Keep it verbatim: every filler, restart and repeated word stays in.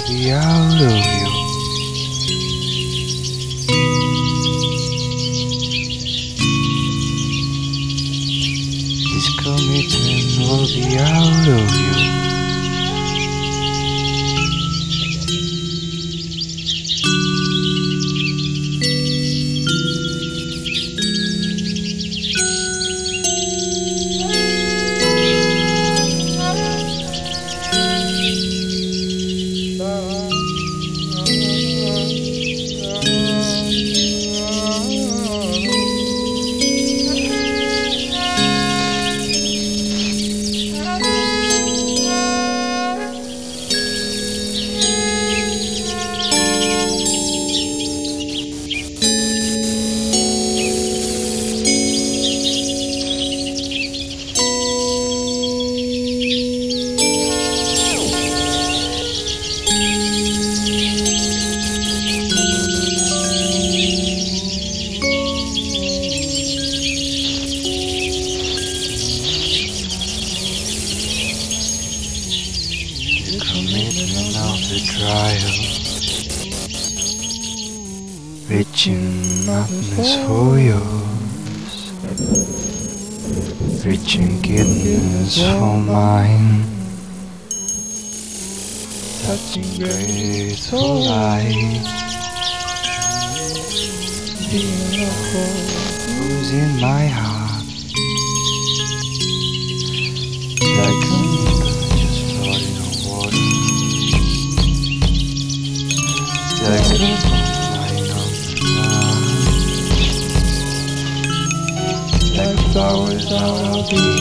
be out of you. This commitment will be out of you. Commitment of the trial, reaching madness for yours, reaching goodness for mine, touching grace for life, who's in my heart, like a needle just floating on water. Like a line on the line, like flowers out of the